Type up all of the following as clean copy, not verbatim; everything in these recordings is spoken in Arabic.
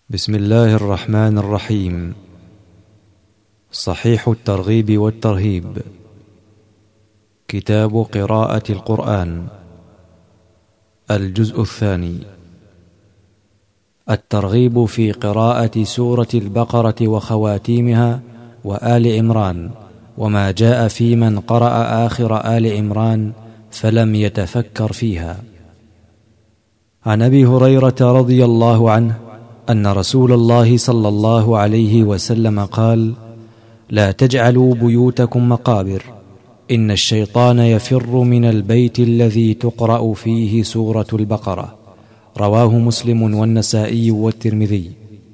بسم الله الرحمن الرحيم. صحيح الترغيب والترهيب، كتاب قراءة القرآن، الجزء الثاني. الترغيب في قراءة سورة البقرة وخواتيمها وآل عمران، وما جاء في من قرأ آخر آل عمران فلم يتفكر فيها. عن أبي هريرة رضي الله عنه أن رسول الله صلى الله عليه وسلم قال: لا تجعلوا بيوتكم مقابر، إن الشيطان يفر من البيت الذي تقرأ فيه سورة البقرة. رواه مسلم والنسائي والترمذي.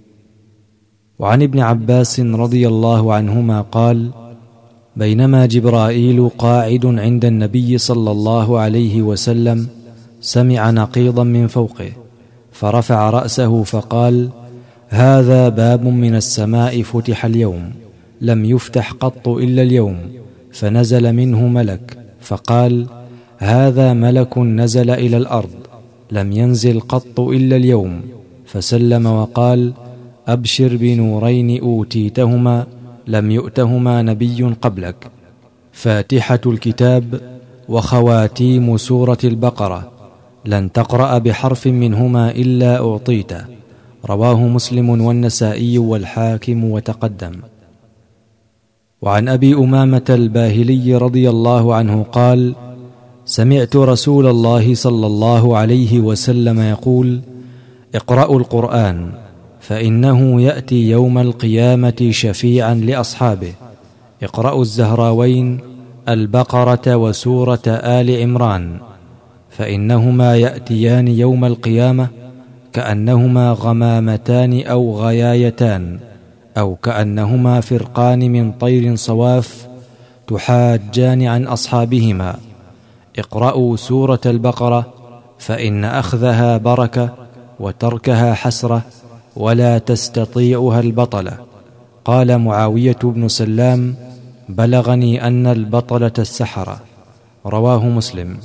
وعن ابن عباس رضي الله عنهما قال: بينما جبرائيل قاعد عند النبي صلى الله عليه وسلم سمع نقيضا من فوقه، فرفع رأسه فقال: هذا باب من السماء فتح اليوم، لم يفتح قط إلا اليوم. فنزل منه ملك فقال: هذا ملك نزل إلى الأرض، لم ينزل قط إلا اليوم. فسلم وقال: أبشر بنورين أوتيتهما لم يؤتهما نبي قبلك، فاتحة الكتاب وخواتيم سورة البقرة، لن تقرأ بحرف منهما إلا أعطيته. رواه مسلم والنسائي والحاكم وتقدم. وعن أبي أمامة الباهلي رضي الله عنه قال: سمعت رسول الله صلى الله عليه وسلم يقول: اقرأوا القرآن، فإنه يأتي يوم القيامة شفيعا لأصحابه. اقرأوا الزهراوين، البقرة وسورة آل عمران، فإنهما يأتيان يوم القيامة كأنهما غمامتان أو غيايتان، أو كأنهما فرقان من طير صواف تحاجان عن أصحابهما. اقرأوا سورة البقرة، فإن أخذها بركة وتركها حسرة، ولا تستطيعها البطلة. قال معاوية بن سلام: بلغني أن البطلة السحرة. رواه مسلم.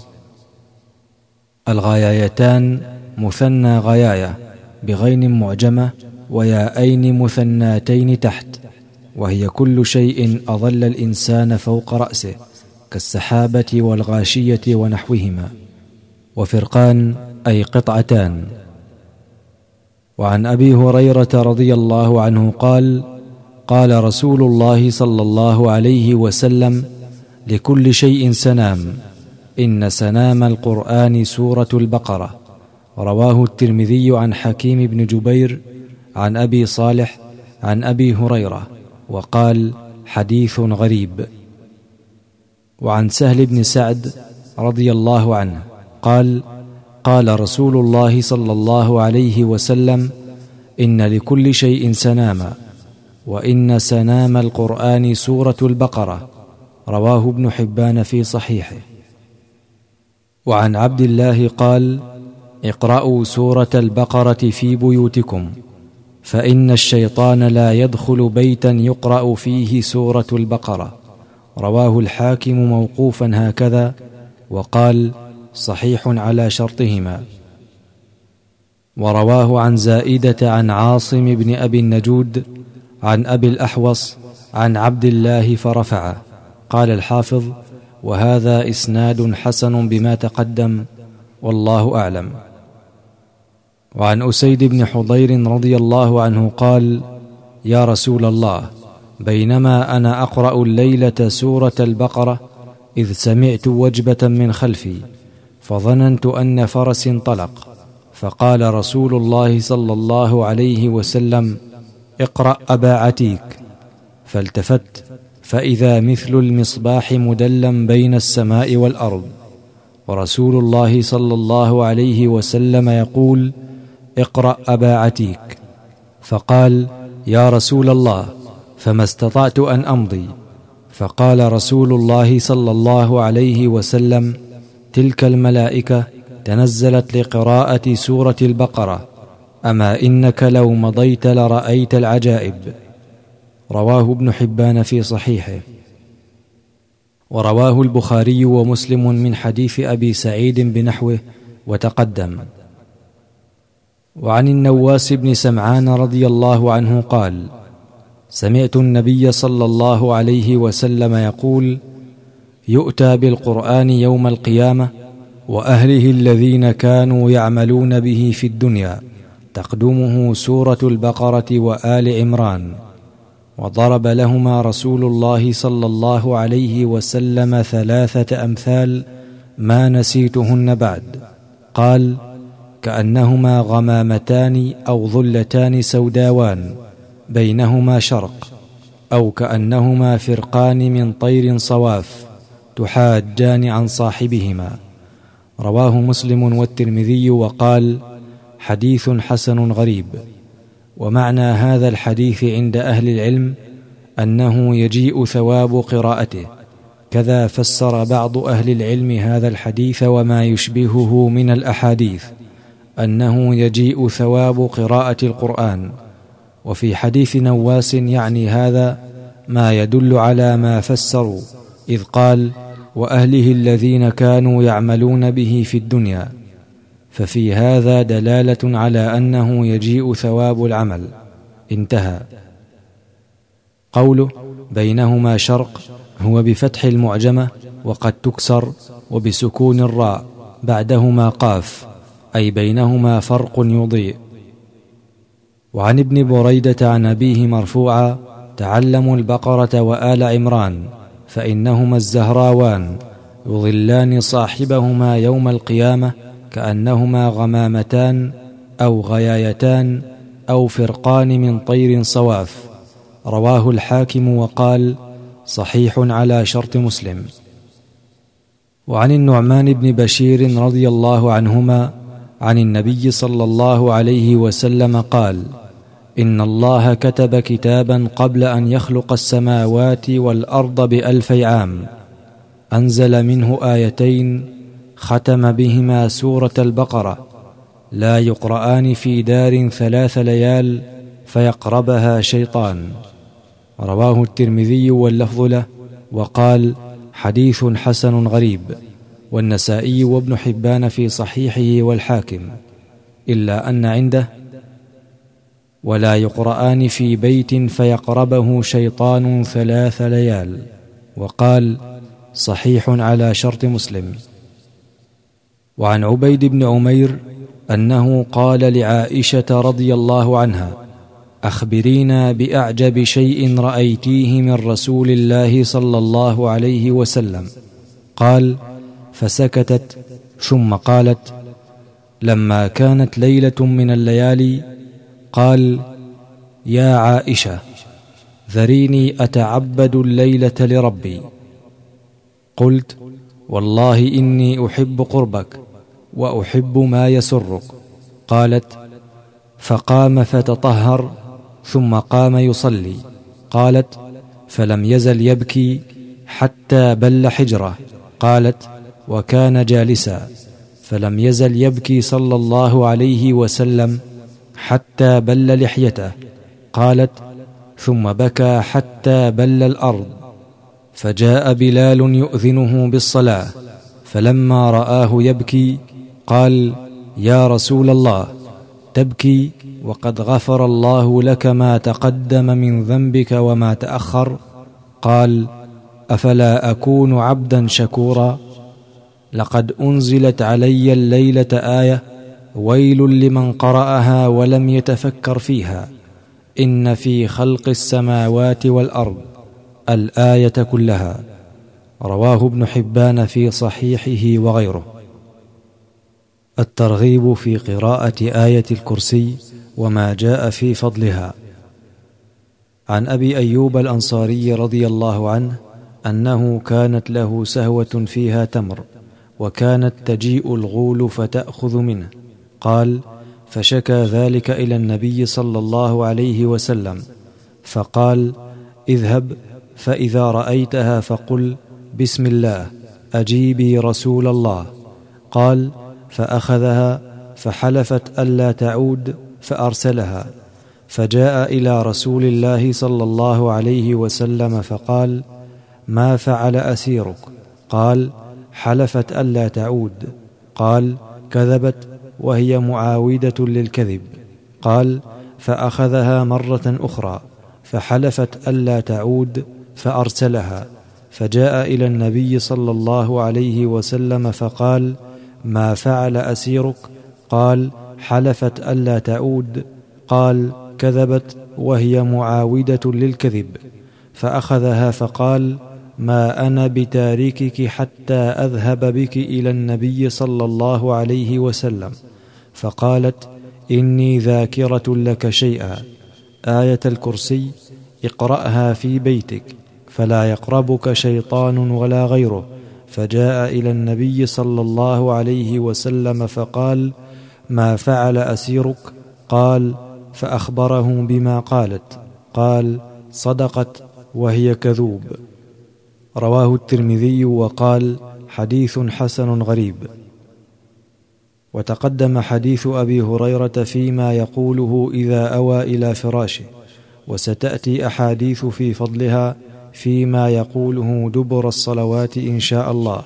الغيايتان مثنى غياية بغين معجمة وياءين مثناتين تحت، وهي كل شيء أظل الإنسان فوق رأسه كالسحابة والغاشية ونحوهما. وفرقان أي قطعتان. وعن أبي هريرة رضي الله عنه قال: قال رسول الله صلى الله عليه وسلم: لكل شيء سنام، إن سنام القرآن سورة البقرة. رواه الترمذي عن حكيم بن جبير عن أبي صالح عن أبي هريرة، وقال: حديث غريب. وعن سهل بن سعد رضي الله عنه قال: قال رسول الله صلى الله عليه وسلم: إن لكل شيء سناما، وإن سنام القرآن سورة البقرة. رواه ابن حبان في صحيحه. وعن عبد الله قال: اقرأوا سورة البقرة في بيوتكم، فإن الشيطان لا يدخل بيتا يقرأ فيه سورة البقرة. رواه الحاكم موقوفا هكذا، وقال: صحيح على شرطهما. ورواه عن زائدة عن عاصم بن أبي النجود عن أبي الأحوص عن عبد الله فرفعه. قال الحافظ: وهذا إسناد حسن بما تقدم، والله أعلم. وعن أسيد بن حضير رضي الله عنه قال: يا رسول الله، بينما أنا أقرأ الليلة سورة البقرة إذ سمعت وجبة من خلفي، فظننت أن فرس انطلق، فقال رسول الله صلى الله عليه وسلم: اقرأ أبا عتيك. فالتفت فإذا مثل المصباح مدلا بين السماء والأرض، ورسول الله صلى الله عليه وسلم يقول: اقرأ أبا عتيك. فقال: يا رسول الله، فما استطعت أن أمضي. فقال رسول الله صلى الله عليه وسلم: تلك الملائكة تنزلت لقراءة سورة البقرة، أما إنك لو مضيت لرأيت العجائب. رواه ابن حبان في صحيحه. ورواه البخاري ومسلم من حديث أبي سعيد بنحوه وتقدم. وعن النواس بن سمعان رضي الله عنه قال: سمعت النبي صلى الله عليه وسلم يقول: يؤتى بالقرآن يوم القيامة وأهله الذين كانوا يعملون به في الدنيا، تقدمه سورة البقرة وآل عمران. وضرب لهما رسول الله صلى الله عليه وسلم 3 أمثال ما نسيتهن بعد. قال: كأنهما غمامتان أو ظلتان سوداوان بينهما شرق، أو كأنهما فرقان من طير صواف تحاجان عن صاحبهما. رواه مسلم والترمذي وقال: حديث حسن غريب. ومعنى هذا الحديث عند أهل العلم أنه يجيء ثواب قراءته. كذا فسر بعض أهل العلم هذا الحديث وما يشبهه من الأحاديث أنه يجيء ثواب قراءة القرآن. وفي حديث نواس يعني هذا ما يدل على ما فسروا، إذ قال: وأهله الذين كانوا يعملون به في الدنيا، ففي هذا دلالة على أنه يجيء ثواب العمل. انتهى. قوله بينهما شرق هو بفتح المعجمة وقد تكسر، وبسكون الراء بعدهما قاف، أي بينهما فرق يضيء. وعن ابن بريدة عن أبيه مرفوعا: تعلموا البقرة وآل عمران فإنهما الزهراوان يظلان صاحبهما يوم القيامة كأنهما غمامتان أو غيايتان أو فرقان من طير صواف. رواه الحاكم وقال: صحيح على شرط مسلم. وعن النعمان بن بشير رضي الله عنهما عن النبي صلى الله عليه وسلم قال: إن الله كتب كتابا قبل أن يخلق السماوات والأرض ب1000 عام، أنزل منه آيتين ختم بهما سورة البقرة، لا يقرآن في دار 3 ليال فيقربها شيطان. رواه الترمذي واللفظ له وقال: حديث حسن غريب. والنسائي وابن حبان في صحيحه والحاكم، إلا أن عنده: ولا يقرآن في بيت فيقربه شيطان 3 ليال. وقال: صحيح على شرط مسلم. وعن عبيد بن عمير أنه قال لعائشة رضي الله عنها: أخبرينا بأعجب شيء رأيتيه من رسول الله صلى الله عليه وسلم. قال: فسكتت، ثم قالت: لما كانت ليلة من الليالي قال: يا عائشة، ذريني أتعبد الليلة لربي. قلت: والله إني أحب قربك وأحب ما يسرك. قالت: فقام فتطهر ثم قام يصلي. قالت: فلم يزل يبكي حتى بل حجره. قالت: وكان جالسا، فلم يزل يبكي صلى الله عليه وسلم حتى بل لحيته. قالت: ثم بكى حتى بل الأرض، فجاء بلال يؤذنه بالصلاة، فلما رآه يبكي قال: يا رسول الله، تبكي وقد غفر الله لك ما تقدم من ذنبك وما تأخر؟ قال: أفلا أكون عبدا شكورا؟ لقد أنزلت علي الليلة آية ويل لمن قرأها ولم يتفكر فيها، إن في خلق السماوات والأرض، الآية كلها. رواه ابن حبان في صحيحه وغيره. الترغيب في قراءة آية الكرسي وما جاء في فضلها. عن أبي أيوب الأنصاري رضي الله عنه أنه كانت له سهوة فيها تمر، وكانت تجيء الغول فتأخذ منه. قال: فشكى ذلك إلى النبي صلى الله عليه وسلم، فقال: اذهب فإذا رأيتها فقل: بسم الله، أجيبي رسول الله. قال: فأخذها فحلفت ألا تعود، فأرسلها، فجاء إلى رسول الله صلى الله عليه وسلم فقال: ما فعل أسيرك؟ قال: حلفت ألا تعود. قال: كذبت، وهي معاودة للكذب. قال: فأخذها مرة أخرى فحلفت ألا تعود فأرسلها، فجاء إلى النبي صلى الله عليه وسلم فقال: ما فعل أسيرك؟ قال: حلفت ألا تعود. قال: كذبت وهي معاودة للكذب. فأخذها فقال: ما أنا بتاركك حتى أذهب بك إلى النبي صلى الله عليه وسلم. فقالت: إني ذاكرة لك شيئا، آية الكرسي اقرأها في بيتك فلا يقربك شيطان ولا غيره. فجاء إلى النبي صلى الله عليه وسلم فقال: ما فعل أسيرك؟ قال: فأخبره بما قالت. قال: صدقت وهي كذوب. رواه الترمذي وقال: حديث حسن غريب. وتقدم حديث أبي هريرة فيما يقوله إذا أوى إلى فراشه، وستأتي أحاديث في فضلها فيما يقوله دبر الصلوات إن شاء الله.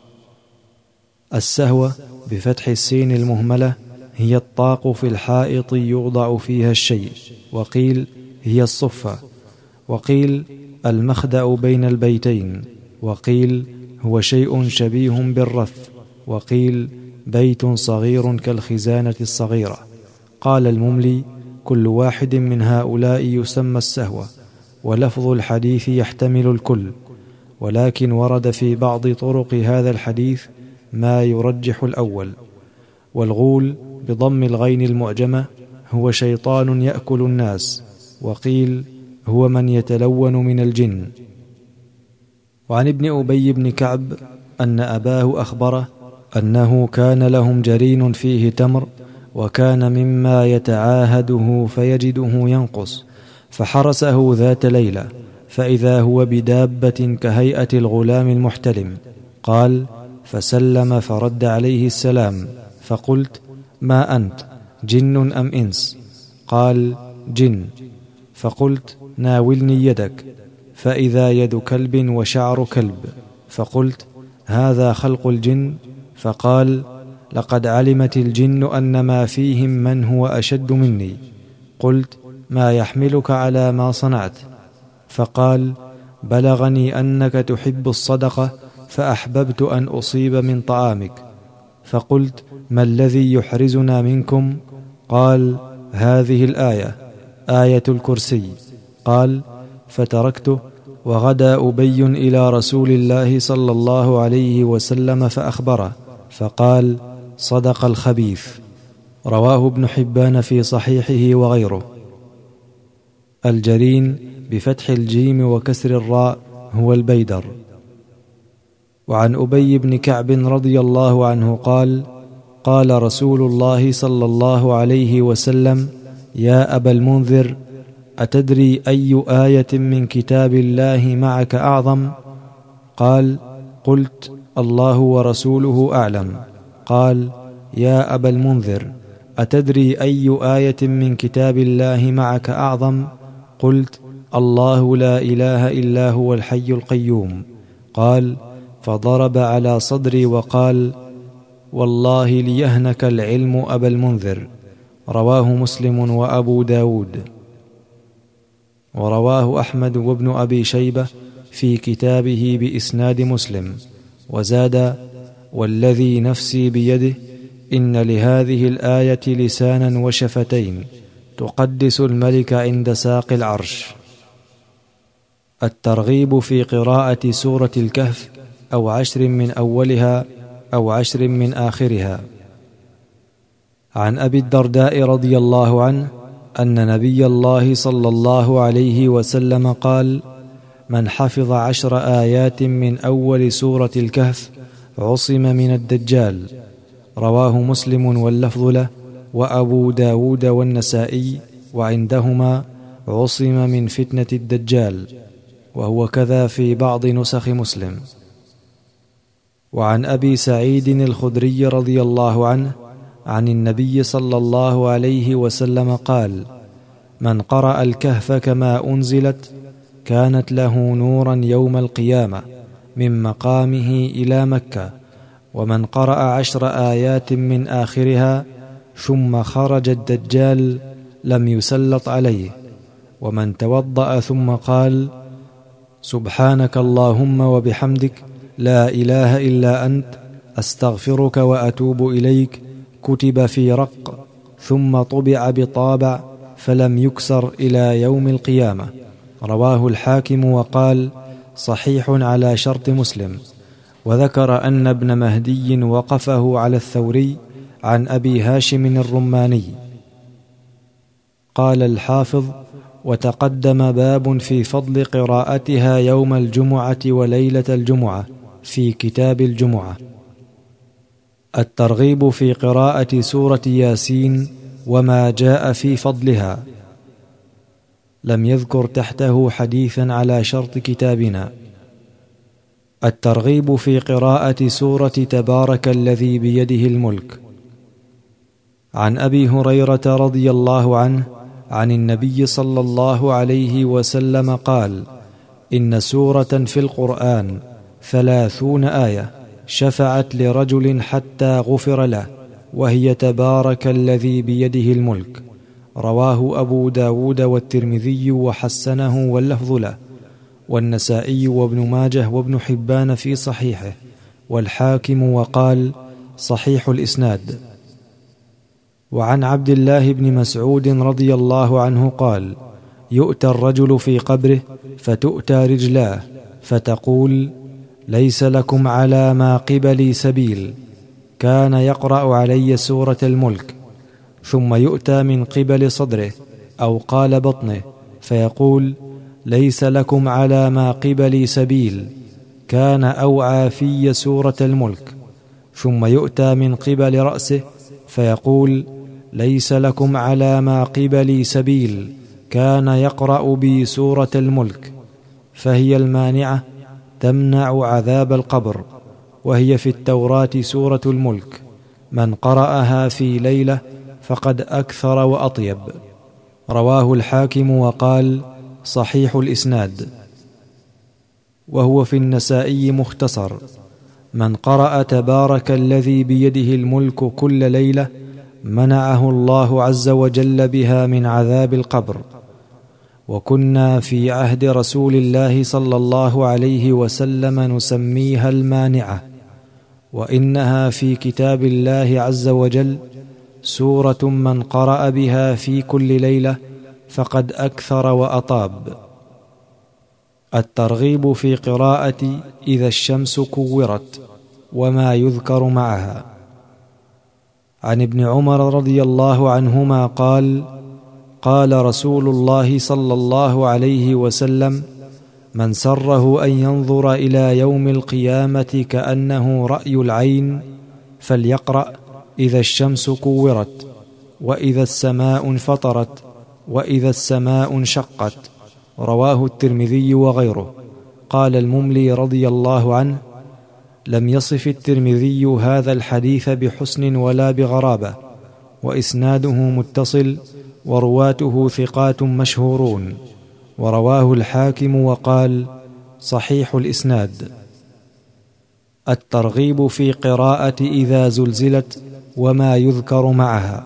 السهوة بفتح السين المهملة هي الطاق في الحائط يوضع فيها الشيء، وقيل هي الصفة، وقيل المخدأ بين البيتين، وقيل هو شيء شبيه بالرف، وقيل بيت صغير كالخزانة الصغيرة. قال المملي: كل واحد من هؤلاء يسمى السهوة، ولفظ الحديث يحتمل الكل، ولكن ورد في بعض طرق هذا الحديث ما يرجح الأول. والغول بضم الغين المعجمة هو شيطان يأكل الناس، وقيل هو من يتلون من الجن. وعن ابن أبي بن كعب أن أباه أخبره أنه كان لهم جرين فيه تمر، وكان مما يتعاهده فيجده ينقص، فحرسه ذات ليلة فإذا هو بدابة كهيئة الغلام المحتلم. قال: فسلم فرد عليه السلام، فقلت: ما أنت، جن أم إنس؟ قال: جن. فقلت: ناولني يدك، فإذا يد كلب وشعر كلب. فقلت: هذا خلق الجن؟ فقال: لقد علمت الجن أن ما فيهم من هو أشد مني. قلت: ما يحملك على ما صنعت؟ فقال: بلغني أنك تحب الصدقة فأحببت أن أصيب من طعامك. فقلت: ما الذي يحرزنا منكم؟ قال: هذه الآية، آية الكرسي. قال: فتركته، وغدا أبي إلى رسول الله صلى الله عليه وسلم فأخبره، فقال: صدق الخبيث. رواه ابن حبان في صحيحه وغيره. الجرين بفتح الجيم وكسر الراء هو البيدر. وعن أبي بن كعب رضي الله عنه قال: قال رسول الله صلى الله عليه وسلم: يا أبا المنذر، أتدري أي آية من كتاب الله معك أعظم؟ قال: قلت: الله ورسوله أعلم. قال: يا أبا المنذر، أتدري أي آية من كتاب الله معك أعظم؟ قلت: الله لا إله إلا هو الحي القيوم. قال: فضرب على صدري وقال: والله ليهنك العلم أبا المنذر. رواه مسلم وأبو داود. ورواه أحمد وابن أبي شيبة في كتابه بإسناد مسلم، وزاد: والذي نفسي بيده إن لهذه الآية لسانا وشفتين تقدس الملك عند ساق العرش. الترغيب في قراءة سورة الكهف، أو 10 من أولها أو 10 من آخرها. عن أبي الدرداء رضي الله عنه أن نبي الله صلى الله عليه وسلم قال: من حفظ 10 آيات من أول سورة الكهف عصم من الدجال. رواه مسلم واللفظ له، وأبو داود والنسائي، وعندهما عصم من فتنة الدجال، وهو كذا في بعض نسخ مسلم. وعن أبي سعيد الخدري رضي الله عنه عن النبي صلى الله عليه وسلم قال: من قرأ الكهف كما أنزلت كانت له نورا يوم القيامة من مقامه إلى مكة، ومن قرأ 10 آيات من آخرها ثم خرج الدجال لم يسلط عليه. ومن توضأ ثم قال سبحانك اللهم وبحمدك لا إله إلا أنت أستغفرك وأتوب إليك كتب في رق ثم طبع بطابع فلم يكسر إلى يوم القيامة. رواه الحاكم وقال صحيح على شرط مسلم. وذكر أن ابن مهدي وقفه على الثوري عن أبي هاشم الرماني. قال الحافظ وتقدم باب في فضل قراءتها يوم الجمعة وليلة الجمعة في كتاب الجمعة. الترغيب في قراءة سورة ياسين وما جاء في فضلها. لم يذكر تحته حديثا على شرط كتابنا. الترغيب في قراءة سورة تبارك الذي بيده الملك. عن أبي هريرة رضي الله عنه عن النبي صلى الله عليه وسلم قال إن سورة في القرآن 30 آية شفعت لرجل حتى غفر له، وهي تبارك الذي بيده الملك. رواه أبو داود والترمذي وحسنه واللفظ له، والنسائي وابن ماجه وابن حبان في صحيحه، والحاكم وقال صحيح الإسناد. وعن عبد الله بن مسعود رضي الله عنه قال يؤتى الرجل في قبره فتؤتى رجلاه فتقول ليس لكم على ما قبلي سبيل، كان يقرأ علي سورة الملك. ثم يؤتى من قبل صدره أو قال بطنه فيقول ليس لكم على ما قبلي سبيل، كان أوعى في سورة الملك. ثم يؤتى من قبل رأسه فيقول ليس لكم على ما قبلي سبيل، كان يقرأ بي سورة الملك. فهي المانعة تمنع عذاب القبر، وهي في التوراة سورة الملك، من قرأها في ليلة فقد أكثر وأطيب. رواه الحاكم وقال صحيح الإسناد. وهو في النسائي مختصر، من قرأ تبارك الذي بيده الملك كل ليلة منعه الله عز وجل بها من عذاب القبر. وكنا في عهد رسول الله صلى الله عليه وسلم نسميها المانعة، وإنها في كتاب الله عز وجل سورة من قرأ بها في كل ليلة فقد أكثر وأطاب. الترغيب في قراءة إذا الشمس كورت وما يذكر معها. عن ابن عمر رضي الله عنهما قال قال رسول الله صلى الله عليه وسلم من سره أن ينظر إلى يوم القيامة كأنه رأي العين فليقرأ إذا الشمس كورت، وإذا السماء انفطرت، وإذا السماء انشقت. رواه الترمذي وغيره. قال المملي رضي الله عنه لم يصف الترمذي هذا الحديث بحسن ولا بغرابة، وإسناده متصل ورواته ثقات مشهورون. ورواه الحاكم وقال صحيح الإسناد. الترغيب في قراءة إذا زلزلت وما يذكر معها.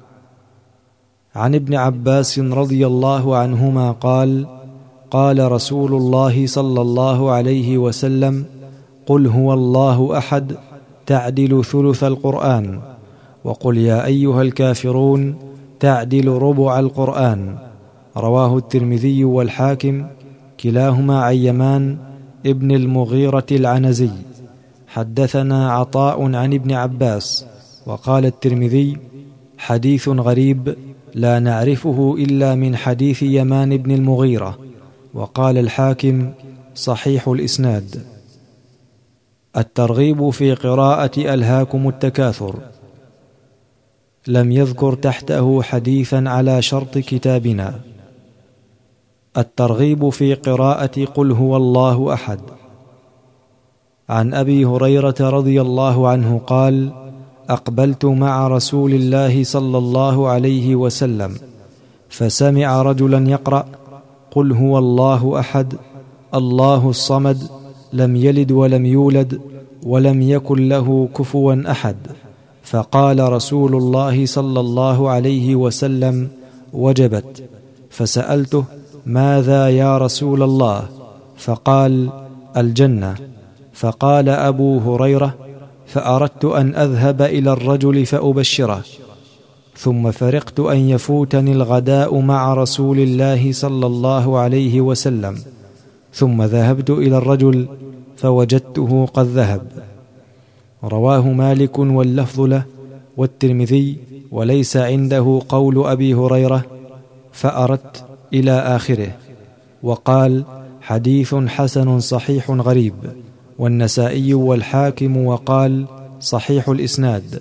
عن ابن عباس رضي الله عنهما قال قال رسول الله صلى الله عليه وسلم قل هو الله أحد تعدل ثلث القرآن، وقل يا أيها الكافرون تعدل ربع القرآن. رواه الترمذي والحاكم كلاهما عن يمان ابن المغيرة العنزي. حدثنا عطاء عن ابن عباس. وقال الترمذي حديث غريب لا نعرفه إلا من حديث يمان بن المغيرة. وقال الحاكم صحيح الإسناد. الترغيب في قراءة ألهاكم التكاثر. لم يذكر تحته حديثا على شرط كتابنا. الترغيب في قراءة قل هو الله أحد. عن أبي هريرة رضي الله عنه قال أقبلت مع رسول الله صلى الله عليه وسلم فسمع رجلا يقرأ قل هو الله أحد الله الصمد لم يلد ولم يولد ولم يكن له كفوا أحد، فقال رسول الله صلى الله عليه وسلم: وجبت. فسألته: ماذا يا رسول الله؟ فقال: الجنة. فقال أبو هريرة: فأردت أن أذهب إلى الرجل فأبشره، ثم فرقت أن يفوتني الغداء مع رسول الله صلى الله عليه وسلم، ثم ذهبت إلى الرجل فوجدته قد ذهب. رواه مالك واللفظ له والترمذي، وليس عنده قول أبي هريرة فأردت إلى آخره، وقال: حديث حسن صحيح غريب. والنسائي والحاكم وقال: صحيح الإسناد.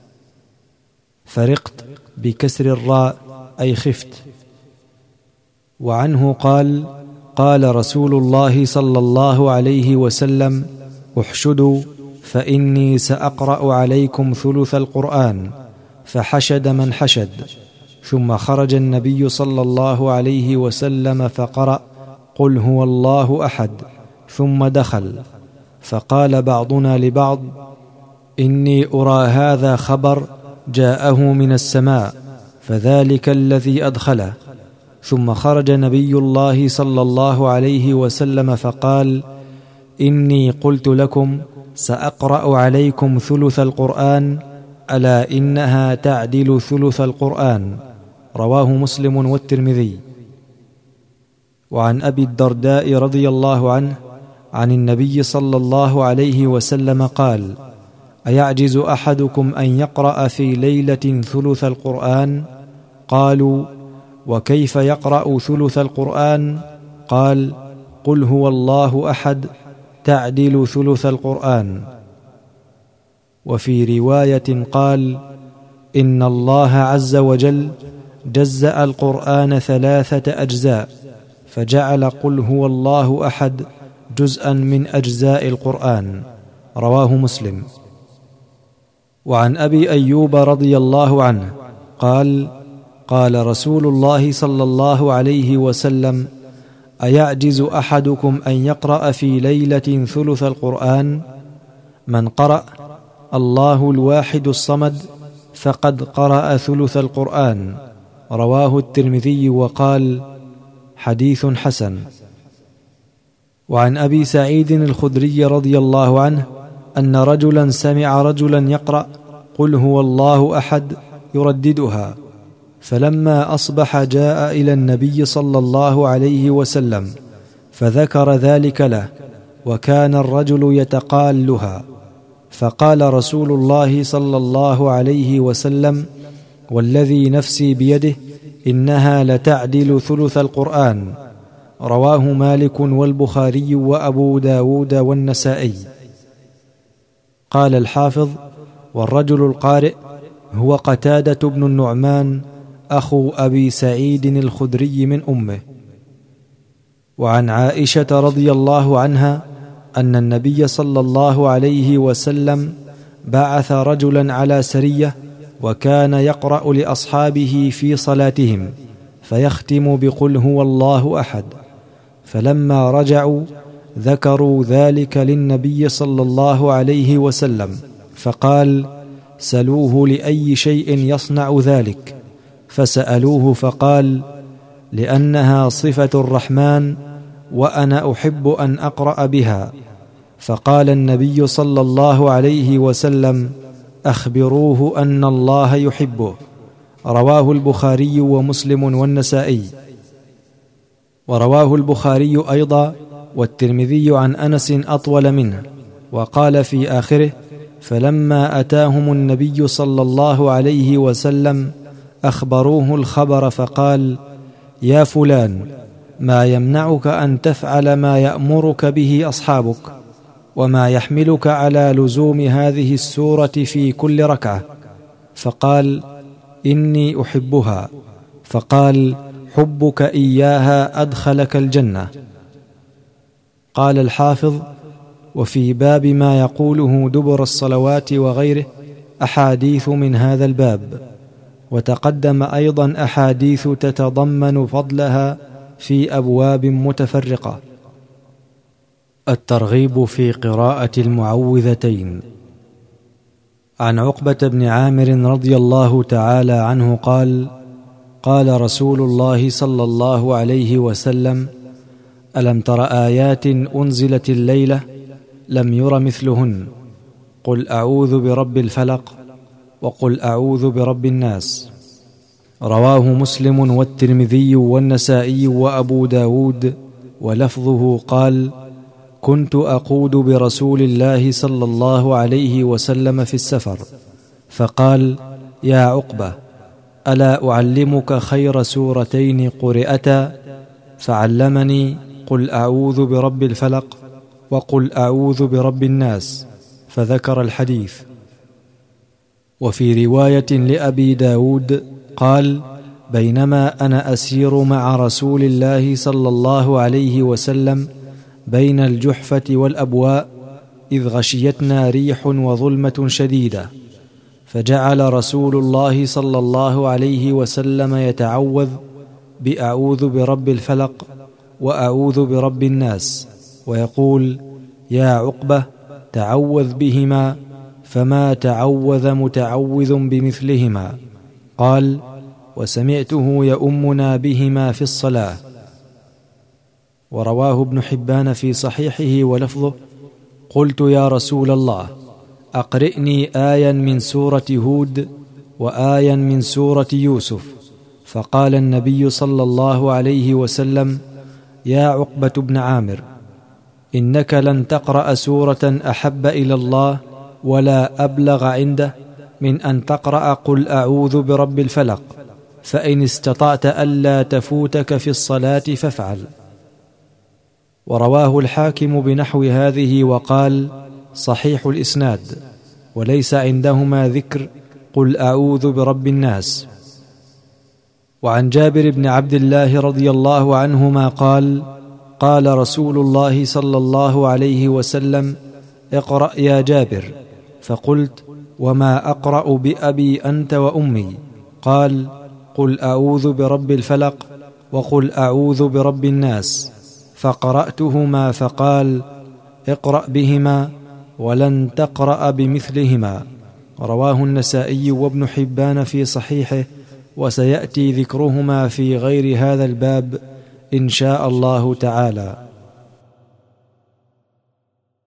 فرقت بكسر الراء أي خفت. وعنه قال: قال رسول الله صلى الله عليه وسلم: احشدوا فإني سأقرأ عليكم ثلث القرآن. فحشد من حشد، ثم خرج النبي صلى الله عليه وسلم فقرأ: قل هو الله أحد، ثم دخل. فقال بعضنا لبعض: إني أرى هذا خبر جاءه من السماء، فذلك الذي أدخله. ثم خرج نبي الله صلى الله عليه وسلم فقال: إني قلت لكم سأقرأ عليكم ثلث القرآن، ألا إنها تعدل ثلث القرآن. رواه مسلم والترمذي. وعن أبي الدرداء رضي الله عنه عن النبي صلى الله عليه وسلم قال: أيعجز أحدكم أن يقرأ في ليلة ثلث القرآن؟ قالوا: وكيف يقرأ ثلث القرآن؟ قال: قل هو الله أحد تعدل ثلث القرآن. وفي رواية قال: إن الله عز وجل جزأ القرآن 3 أجزاء، فجعل قل هو الله أحد جزءا من أجزاء القرآن. رواه مسلم. وعن أبي أيوب رضي الله عنه قال: قال رسول الله صلى الله عليه وسلم: أيعجز أحدكم أن يقرأ في ليلة ثلث القرآن؟ من قرأ الله الواحد الصمد فقد قرأ ثلث القرآن. رواه الترمذي وقال: حديث حسن. وعن أبي سعيد الخدري رضي الله عنه أن رجلا سمع رجلا يقرأ قل هو الله أحد يرددها، فلما أصبح جاء إلى النبي صلى الله عليه وسلم فذكر ذلك له، وكان الرجل يتقالها، فقال رسول الله صلى الله عليه وسلم: والذي نفسي بيده إنها لتعدل ثلث القرآن. رواه مالك والبخاري وأبو داود والنسائي. قال الحافظ: والرجل القارئ هو قتادة بن النعمان أخو أبي سعيد الخدري من أمه. وعن عائشة رضي الله عنها أن النبي صلى الله عليه وسلم بعث رجلا على سرية، وكان يقرأ لأصحابه في صلاتهم فيختم بقل هو الله أحد، فلما رجعوا ذكروا ذلك للنبي صلى الله عليه وسلم، فقال: سلوه لأي شيء يصنع ذلك، فسألوه فقال: لأنها صفة الرحمن وأنا أحب أن أقرأ بها. فقال النبي صلى الله عليه وسلم: أخبروه أن الله يحبه. رواه البخاري ومسلم والنسائي. ورواه البخاري أيضا والترمذي عن أنس أطول منه، وقال في آخره: فلما أتاهم النبي صلى الله عليه وسلم أخبروه الخبر فقال: يا فلان، ما يمنعك أن تفعل ما يأمرك به أصحابك، وما يحملك على لزوم هذه السورة في كل ركعة؟ فقال: إني أحبها. فقال: حبك إياها أدخلك الجنة. قال الحافظ: وفي باب ما يقوله دبر الصلوات وغيره أحاديث من هذا الباب، وتقدم أيضا أحاديث تتضمن فضلها في أبواب متفرقة. الترغيب في قراءة المعوذتين. عن عقبة بن عامر رضي الله تعالى عنه قال: قال رسول الله صلى الله عليه وسلم: ألم تر آيات أنزلت الليلة لم ير مثلهن، قل أعوذ برب الفلق وقل أعوذ برب الناس. رواه مسلم والترمذي والنسائي وأبو داود، ولفظه قال: كنت أقود برسول الله صلى الله عليه وسلم في السفر، فقال: يا عقبة، ألا أعلمك خير سورتين قرئتا؟ فعلمني: قل أعوذ برب الفلق وقل أعوذ برب الناس، فذكر الحديث. وفي رواية لأبي داود قال: بينما أنا أسير مع رسول الله صلى الله عليه وسلم بين الجحفة والأبواء، إذ غشيتنا ريح وظلمة شديدة، فجعل رسول الله صلى الله عليه وسلم يتعوذ بأعوذ برب الفلق وأعوذ برب الناس، ويقول: يا عقبة، تعوذ بهما، فما تعوذ متعوذ بمثلهما. قال: وسمعته يؤمنا بهما في الصلاة. ورواه ابن حبان في صحيحه ولفظه: قلت يا رسول الله، أقرئني آيا من سورة هود وآيا من سورة يوسف. فقال النبي صلى الله عليه وسلم: يا عقبة بن عامر، إنك لن تقرأ سورة أحب إلى الله ولا أبلغ عنده من أن تقرأ قل أعوذ برب الفلق، فإن استطعت ألا تفوتك في الصلاة فافعل. ورواه الحاكم بنحو هذه وقال: صحيح الإسناد، وليس عندهما ذكر قل أعوذ برب الناس. وعن جابر بن عبد الله رضي الله عنهما قال: قال رسول الله صلى الله عليه وسلم: اقرأ يا جابر. فقلت: وما أقرأ بأبي أنت وأمي؟ قال: قل أعوذ برب الفلق وقل أعوذ برب الناس. فقرأتهما، فقال: اقرأ بهما ولن تقرأ بمثلهما. رواه النسائي وابن حبان في صحيحه، وسيأتي ذكرهما في غير هذا الباب إن شاء الله تعالى.